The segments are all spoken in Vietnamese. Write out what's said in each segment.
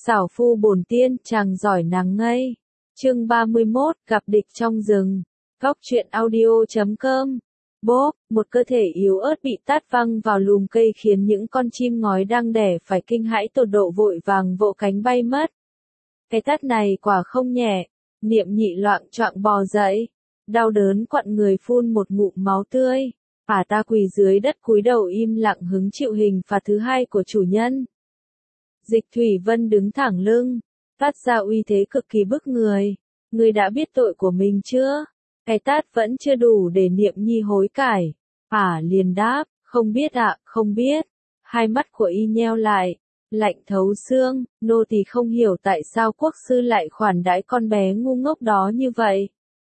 Xảo phu bổn tiên, chàng giỏi nàng ngây. Chương 31, gặp địch trong rừng. Góc truyện audio.com. Bốp, một cơ thể yếu ớt bị tát văng vào lùm cây khiến những con chim ngói đang đẻ phải kinh hãi tột độ vội vàng vỗ cánh bay mất. Cái tát này quả không nhẹ, Niệm Nhị loạng choạng bò dậy, đau đớn quặn người phun một ngụm máu tươi. Ta quỳ dưới đất cúi đầu im lặng hứng chịu hình phạt thứ hai của chủ nhân. Dịch Thủy Vân đứng thẳng lưng, phát ra uy thế cực kỳ bức người. Ngươi đã biết tội của mình chưa? Cái tát vẫn chưa đủ để Niệm Nhi hối cải. Liền đáp, không biết ạ, không biết. Hai mắt của y nheo lại, lạnh thấu xương, nô tỳ không hiểu tại sao quốc sư lại khoản đãi con bé ngu ngốc đó như vậy.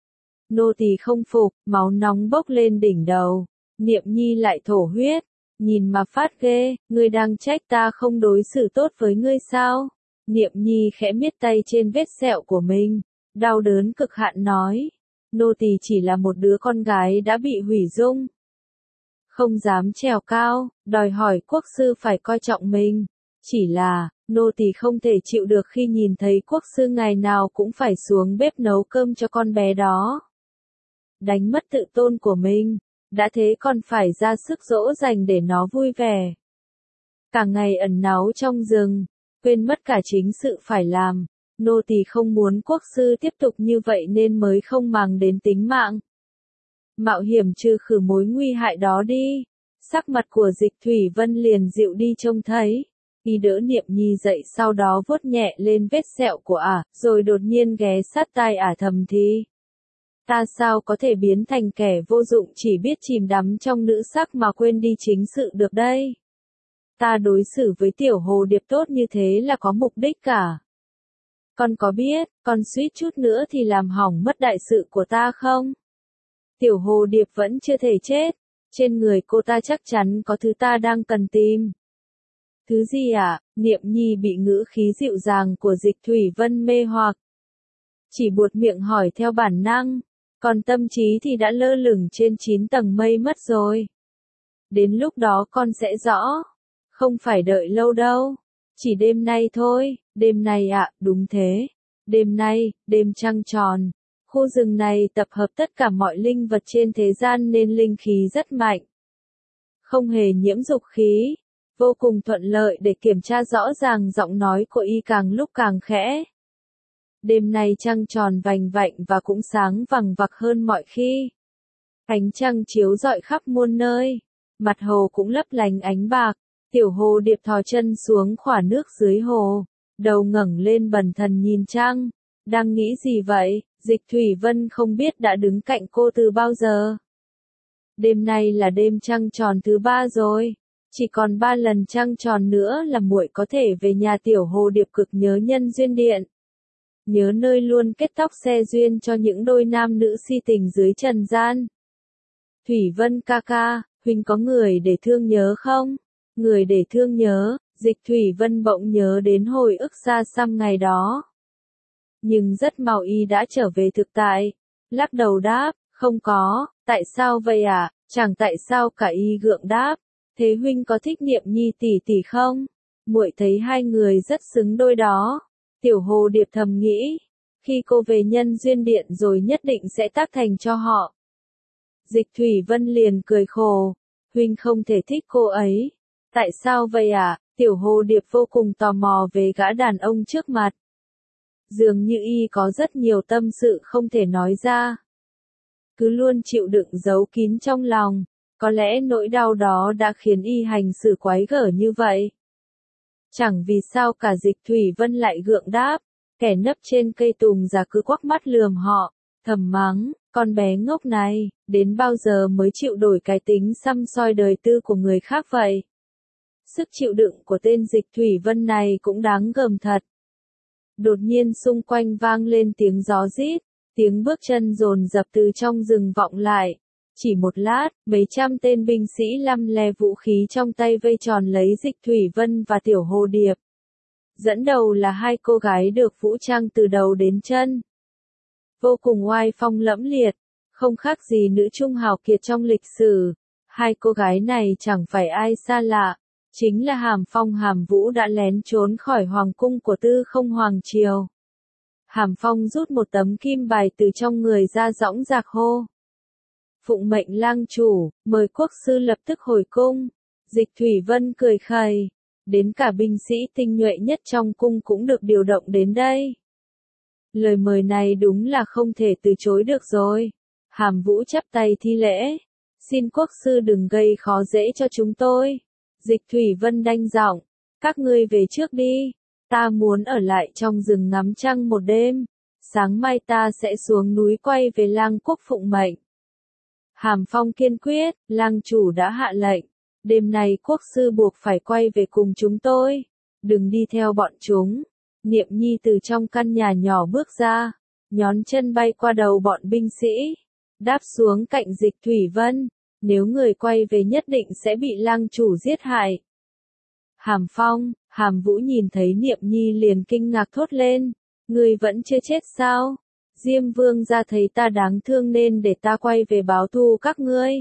Nô tỳ không phục, máu nóng bốc lên đỉnh đầu. Niệm Nhi lại thổ huyết, nhìn mà phát ghê, ngươi đang trách ta không đối xử tốt với ngươi sao? Niệm Nhi khẽ miết tay trên vết sẹo của mình, đau đớn cực hạn nói, nô tỳ chỉ là một đứa con gái đã bị hủy dung. Không dám trèo cao, đòi hỏi quốc sư phải coi trọng mình, chỉ là, nô tỳ không thể chịu được khi nhìn thấy quốc sư ngày nào cũng phải xuống bếp nấu cơm cho con bé đó. Đánh mất tự tôn của mình. Đã thế còn phải ra sức dỗ dành để nó vui vẻ. Cả ngày ẩn náu trong rừng, quên mất cả chính sự phải làm. Nô tỳ không muốn quốc sư tiếp tục như vậy nên mới không màng đến tính mạng. Mạo hiểm trừ khử mối nguy hại đó đi. Sắc mặt của Dịch Thủy Vân liền dịu đi trông thấy. Y đỡ Niệm Nhi dậy sau đó vuốt nhẹ lên vết sẹo của rồi đột nhiên ghé sát tai thầm thì. Ta sao có thể biến thành kẻ vô dụng chỉ biết chìm đắm trong nữ sắc mà quên đi chính sự được đây? Ta đối xử với tiểu hồ điệp tốt như thế là có mục đích cả. Con có biết, con suýt chút nữa thì làm hỏng mất đại sự của ta không? Tiểu hồ điệp vẫn chưa thể chết, trên người cô ta chắc chắn có thứ ta đang cần tìm. Thứ gì ạ? Niệm Nhi bị ngữ khí dịu dàng của Dịch Thủy Vân mê hoặc. Chỉ buột miệng hỏi theo bản năng. Còn tâm trí thì đã lơ lửng trên 9 tầng mây mất rồi. Đến lúc đó con sẽ rõ. Không phải đợi lâu đâu. Chỉ đêm nay thôi. Đêm nay đúng thế. Đêm nay, đêm trăng tròn. Khu rừng này tập hợp tất cả mọi linh vật trên thế gian nên linh khí rất mạnh. Không hề nhiễm dục khí. Vô cùng thuận lợi để kiểm tra rõ ràng giọng nói của y càng lúc càng khẽ. Đêm nay trăng tròn vành vạnh và cũng sáng vằng vặc hơn mọi khi. Ánh trăng chiếu rọi khắp muôn nơi, mặt hồ cũng lấp lánh ánh bạc. Tiểu hồ điệp thò chân xuống khỏa nước dưới hồ, đầu ngẩng lên bần thần nhìn trăng. Đang nghĩ gì vậy? Dịch Thủy Vân không biết đã đứng cạnh cô từ bao giờ. Đêm nay là đêm trăng tròn thứ 3 rồi. Chỉ còn 3 lần trăng tròn nữa là muội có thể về nhà tiểu hồ điệp cực nhớ nhân duyên điện. Nhớ nơi luôn kết tóc xe duyên cho những đôi nam nữ si tình dưới trần gian. Thủy Vân ca ca, huynh có người để thương nhớ không? Người để thương nhớ, Dịch Thủy Vân bỗng nhớ đến hồi ức xa xăm ngày đó. Nhưng rất mau y đã trở về thực tại. Lắc đầu đáp, không có, tại sao vậy ạ? Chẳng tại sao cả y gượng đáp. Thế huynh có thích Niệm Nhi tỷ tỷ không? Muội thấy hai người rất xứng đôi đó. Tiểu hồ điệp thầm nghĩ, khi cô về nhân duyên điện rồi nhất định sẽ tác thành cho họ. Dịch Thủy Vân liền cười khổ, huynh không thể thích cô ấy. Tại sao vậy ạ? Tiểu hồ điệp vô cùng tò mò về gã đàn ông trước mặt. Dường như y có rất nhiều tâm sự không thể nói ra. Cứ luôn chịu đựng giấu kín trong lòng, có lẽ nỗi đau đó đã khiến y hành xử quái gở như vậy. Chẳng vì sao cả Dịch Thủy Vân lại gượng đáp, kẻ nấp trên cây tùng già cứ quắc mắt lườm họ, thầm mắng, con bé ngốc này, đến bao giờ mới chịu đổi cái tính săm soi đời tư của người khác vậy? Sức chịu đựng của tên Dịch Thủy Vân này cũng đáng gờm thật. Đột nhiên xung quanh vang lên tiếng gió rít, tiếng bước chân dồn dập từ trong rừng vọng lại. Chỉ một lát, mấy trăm tên binh sĩ lăm le vũ khí trong tay vây tròn lấy Dịch Thủy Vân và Tiểu Hồ Điệp. Dẫn đầu là hai cô gái được vũ trang từ đầu đến chân. Vô cùng oai phong lẫm liệt, không khác gì nữ trung hào kiệt trong lịch sử. Hai cô gái này chẳng phải ai xa lạ, chính là Hàm Phong Hàm Vũ đã lén trốn khỏi hoàng cung của Tư Không Hoàng Triều. Hàm Phong rút một tấm kim bài từ trong người ra dõng dạc hô. Phụng mệnh lang chủ, mời quốc sư lập tức hồi cung. Dịch Thủy Vân cười khẩy, đến cả binh sĩ tinh nhuệ nhất trong cung cũng được điều động đến đây. Lời mời này đúng là không thể từ chối được rồi. Hàm Vũ chắp tay thi lễ, xin quốc sư đừng gây khó dễ cho chúng tôi. Dịch Thủy Vân đanh giọng, các ngươi về trước đi, ta muốn ở lại trong rừng ngắm trăng một đêm, sáng mai ta sẽ xuống núi quay về lang quốc phụng mệnh. Hàm Phong kiên quyết, lang chủ đã hạ lệnh, đêm nay quốc sư buộc phải quay về cùng chúng tôi, đừng đi theo bọn chúng. Niệm Nhi từ trong căn nhà nhỏ bước ra, nhón chân bay qua đầu bọn binh sĩ, đáp xuống cạnh Dịch Thủy Vân, nếu người quay về nhất định sẽ bị lang chủ giết hại. Hàm Phong, Hàm Vũ nhìn thấy Niệm Nhi liền kinh ngạc thốt lên, người vẫn chưa chết sao? Diêm Vương gia thấy ta đáng thương nên để ta quay về báo thù các ngươi.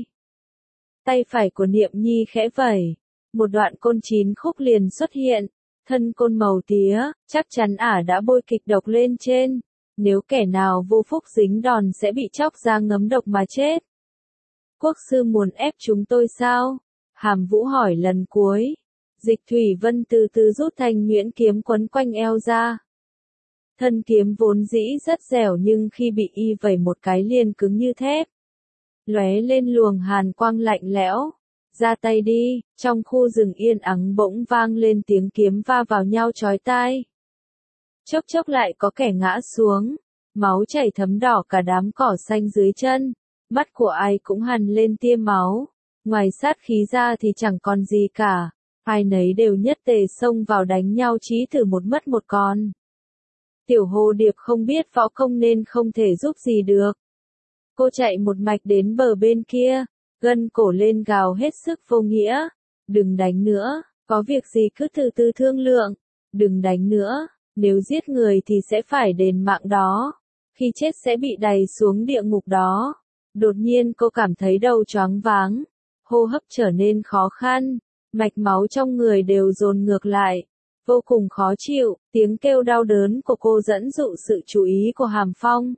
Tay phải của Niệm Nhi khẽ vẩy, một đoạn côn 9 khúc liền xuất hiện, thân côn màu tía, chắc chắn ả đã bôi kịch độc lên trên, nếu kẻ nào vô phúc dính đòn sẽ bị chóc ra ngấm độc mà chết. Quốc sư muốn ép chúng tôi sao? Hàm Vũ hỏi lần cuối. Dịch Thủy Vân từ từ rút thanh nhuyễn kiếm quấn quanh eo ra. Thân kiếm vốn dĩ rất dẻo nhưng khi bị y vẩy một cái liền cứng như thép. Lóe lên luồng hàn quang lạnh lẽo. Ra tay đi, trong khu rừng yên ắng bỗng vang lên tiếng kiếm va vào nhau chói tai. Chốc chốc lại có kẻ ngã xuống, máu chảy thấm đỏ cả đám cỏ xanh dưới chân, mắt của ai cũng hằn lên tia máu, ngoài sát khí ra thì chẳng còn gì cả, ai nấy đều nhất tề xông vào đánh nhau chí thử một mất một còn. Tiểu Hồ Điệp không biết võ công nên không thể giúp gì được. Cô chạy một mạch đến bờ bên kia, gân cổ lên gào hết sức vô nghĩa. Đừng đánh nữa, có việc gì cứ từ từ thương lượng. Đừng đánh nữa, nếu giết người thì sẽ phải đền mạng đó. Khi chết sẽ bị đày xuống địa ngục đó. Đột nhiên cô cảm thấy đầu choáng váng, hô hấp trở nên khó khăn, mạch máu trong người đều dồn ngược lại. Vô cùng khó chịu, tiếng kêu đau đớn của cô dẫn dụ sự chú ý của Hàm Phong.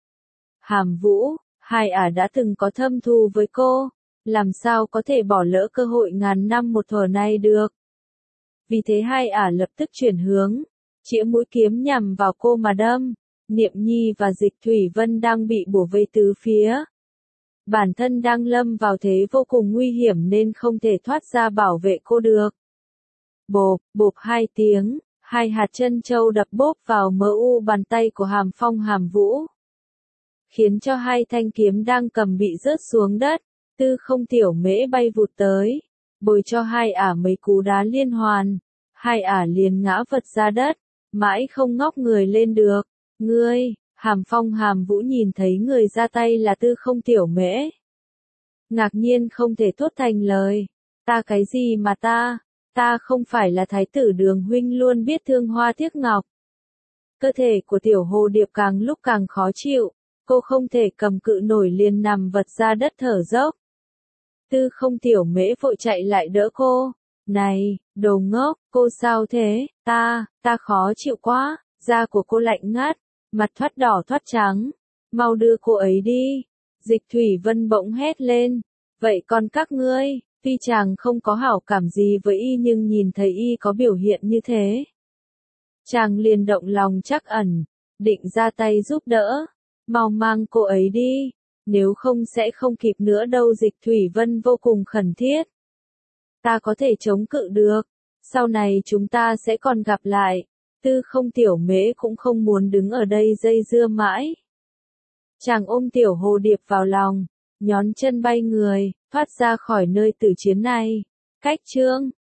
Hàm Vũ, hai ả đã từng có thâm thù với cô, làm sao có thể bỏ lỡ cơ hội ngàn năm một thuở này được. Vì thế hai ả lập tức chuyển hướng, chĩa mũi kiếm nhằm vào cô mà đâm. Niệm Nhi và Dịch Thủy Vân đang bị bủa vây tứ phía. Bản thân đang lâm vào thế vô cùng nguy hiểm nên không thể thoát ra bảo vệ cô được. Bộp, bộp hai tiếng, hai hạt chân châu đập bốp vào mỡ u bàn tay của Hàm Phong Hàm Vũ. Khiến cho hai thanh kiếm đang cầm bị rớt xuống đất, Tư Không Tiểu Mễ bay vụt tới, bồi cho hai ả mấy cú đá liên hoàn, hai ả liền ngã vật ra đất, mãi không ngóc người lên được. Ngươi, Hàm Phong Hàm Vũ nhìn thấy người ra tay là Tư Không Tiểu Mễ. Ngạc nhiên không thể thốt thành lời, ta cái gì mà ta không phải là thái tử Đường huynh luôn biết thương hoa tiếc ngọc. Cơ thể của Tiểu Hồ Điệp càng lúc càng khó chịu, cô không thể cầm cự nổi liền nằm vật ra đất thở dốc. Tư Không Tiểu Mễ vội chạy lại đỡ cô, này, đồ ngốc, cô sao thế, ta khó chịu quá, da của cô lạnh ngắt, mặt thoát đỏ thoát trắng, mau đưa cô ấy đi. Dịch Thủy Vân bỗng hét lên, vậy còn các ngươi? Tuy chàng không có hảo cảm gì với y nhưng nhìn thấy y có biểu hiện như thế. Chàng liền động lòng trắc ẩn, định ra tay giúp đỡ, mau mang cô ấy đi, nếu không sẽ không kịp nữa đâu. Dịch Thủy Vân vô cùng khẩn thiết. Ta có thể chống cự được, sau này chúng ta sẽ còn gặp lại. Tư Không Tiểu Mễ cũng không muốn đứng ở đây dây dưa mãi. Chàng ôm Tiểu Hồ Điệp vào lòng, nhón chân bay người, thoát ra khỏi nơi tử chiến này. Cách chương